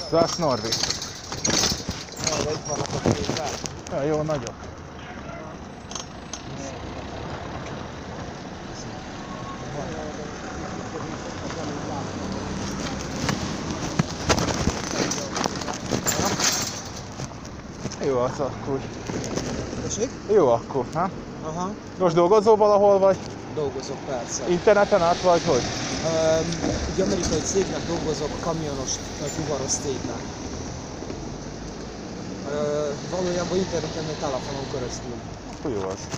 Zász Norvég. De itt vannak a képben. Ja, jó nagyok. Jó az akkor. Tessék? Jó akkor, ha? Aha. Most dolgozol valahol vagy? Dolgozok persze. Interneten át vagy hogy? Egy amerikai cégnek dolgozok, kamionos, fuvaros cégnek. Valójában interneten, meg telefonon keresztül. Jó az.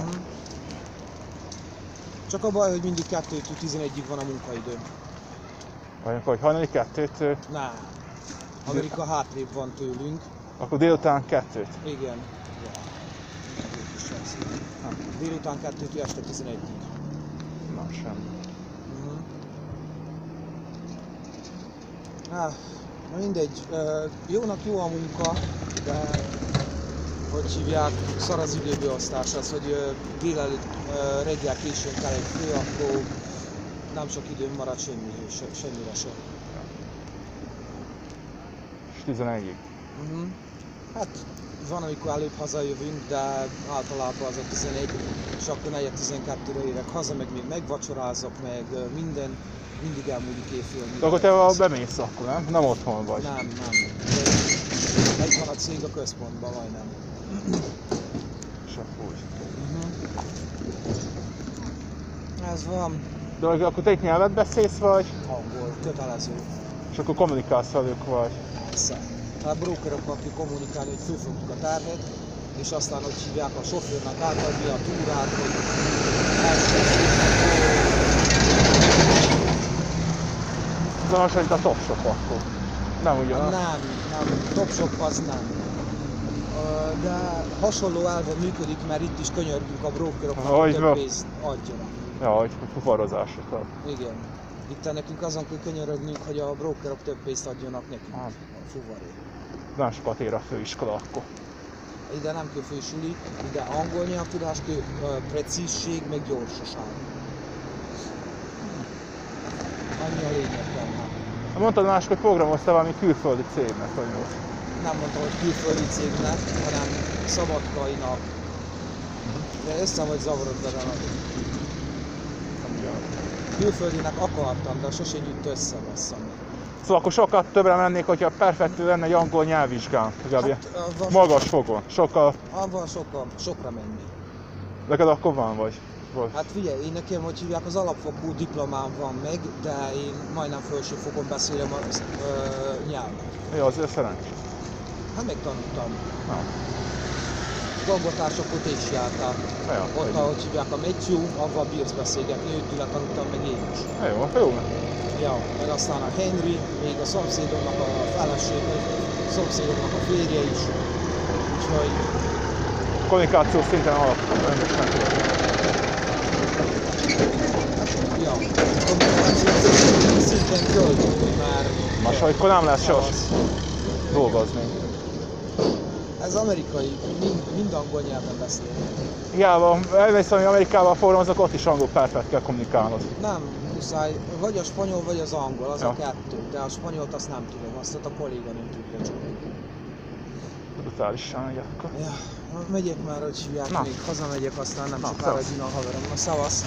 Csak a baj, hogy mindig 2-től 11-ig van a munkaidő. Vajon hogy hajnali 2-től? Nem. Amerika hátrébb van tőlünk. Akkor délután 2-t? Igen. Délután 2-től este 11-ig. Na, semmi. Na mindegy, jónak jó a munka, de hogy hívják, szar az időbeosztás, az, hogy délelőtt reggel későn kell egy fő, akkor nem sok időm marad semmire sem. És 11-ig? Hát van, amikor előbb hazajövünk, de általában az a 11, és akkor 4-12-re érek haza, meg még megvacsorázok, meg minden, mindig elmúlik éjfél. Akkor te bemész akkor, nem? Nem otthon vagy? Nem. Egy van a cég a központban, majdnem. És akkor úgy. Ez van. De akkor te itt nyelvet beszélsz vagy? Angol, kötelező. És akkor kommunikálsz velük vagy? Persze. A brokerokkal kell kommunikálni, hogy fölfogjuk a terhet, és aztán, hogy hívják a sofőrnek átadni a túrát, hogy Ez olyan hasonlít a Top Shop akkor. Nem ugyanaz? Nem, Top Shop az nem. De hasonló elven működik, mert itt is könyörgünk a brokeroknak, hogy több pénzt adjanak. Ja, hogy fuvarozásokra. Igen. Itt nekünk azon kell könyörögnünk, hogy a brokerok több pénzt adjanak nekünk, a fuvaré. Nem sokat ér a főiskola akkor. Ide nem kell fősuli, ide angol nyelvtudás kell, precízség, meg gyorsaság. Annyi a lényeg benne. Mondtad mások, hogy programoztál valami külföldi cégnek, vagy most? Nem mondtam, hogy külföldi cégnek, hanem Szabadkainak. De össze vagy zavarodva vele. Külföldinek akartam, de sosem jött össze basszam. Szóval akkor sokkal többre mennék, hogyha perfektül lenne egy angol nyelvvizsgám. Hát, magas fogon. Sokkal... Avval sokra menni. Neked akkor van vagy? Hát figyelj, én nekem, hogy hívják, az alapfokú diplomám van meg, de én majdnem felsőfokon beszélem a nyelvet. Ja, az szerencsés. Hát megtanultam. Gangotársakat is jártál. Ja, ott, ahogy hívják a Matthew, avval bírsz beszélgetni, őtől tanultam meg én is. Jó. Ja, meg aztán a Henry, még a szomszédomnak a felesége, a szomszédomnak a férje is. Úgyhogy... Kommunikáció szinten alapvetően nem tudom. Ja, kommunikáció szinten költünk, mert... Másodikor nem lesz sos dolgozni. Ez amerikai, mind angol nyelven beszél. Hiába, elmész valami Amerikában a fórumozok, ott is angol perfekt kell kommunikálnod. Nem, muszáj, vagy a spanyol, vagy az angol, az a kettő, de a spanyolt azt nem tudom, azt a kolléganőm tudja csak. Brutálisan megy akkor. Ja, megyek már, hogy hívják, még hazamegyek, aztán nem sokára jön a haverom. Na, szavasz!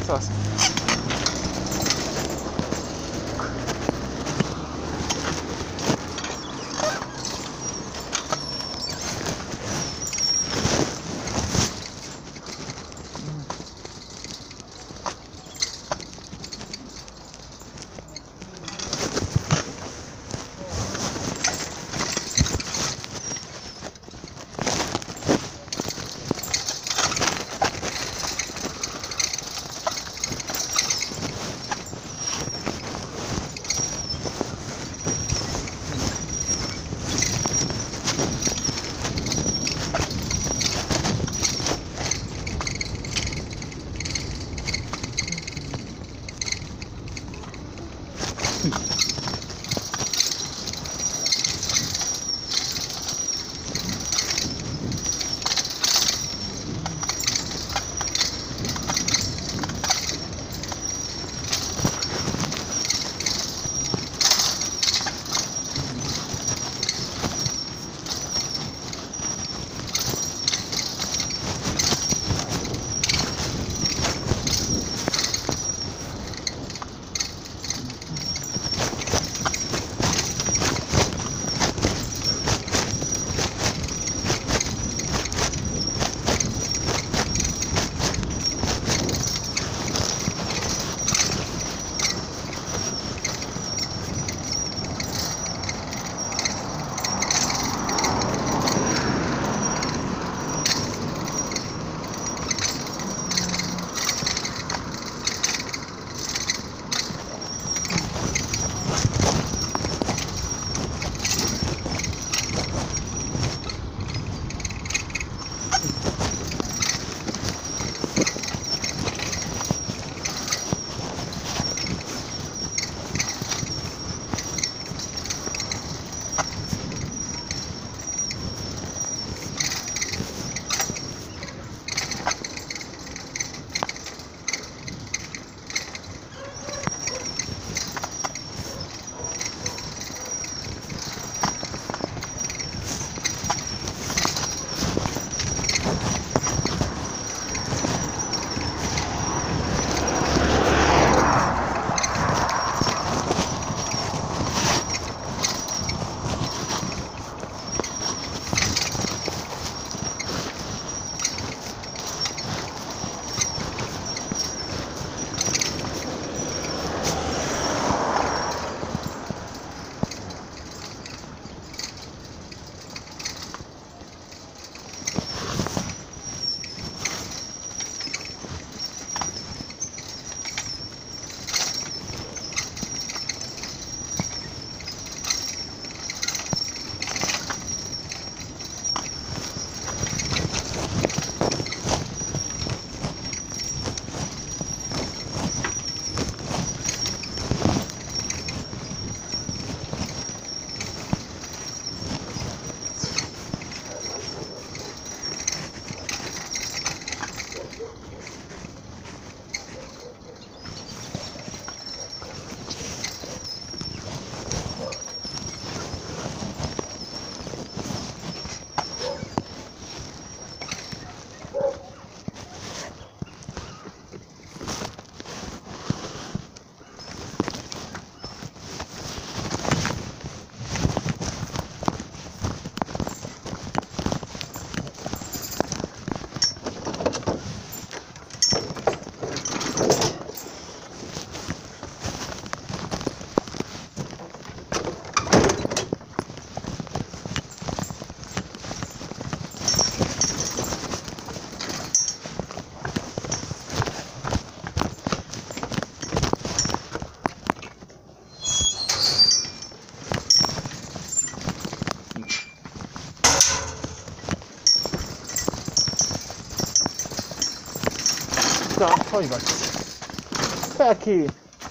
Cica, hogy vagy? Peki!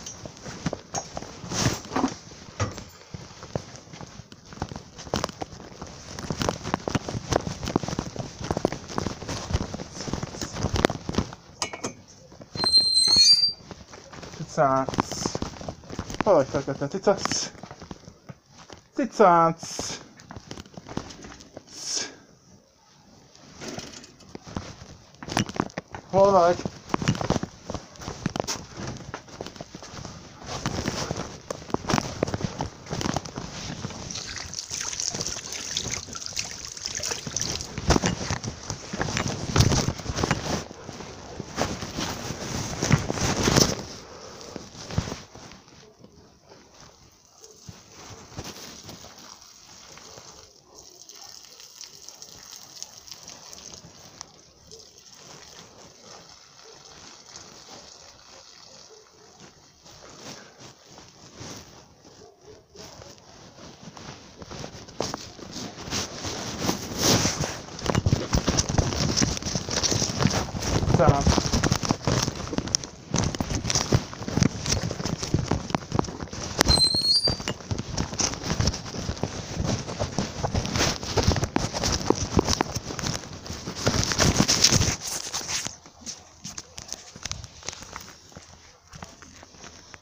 Cicác! Hol vagy fekete? Cicác! Cicác! Hol vagy? Cicác!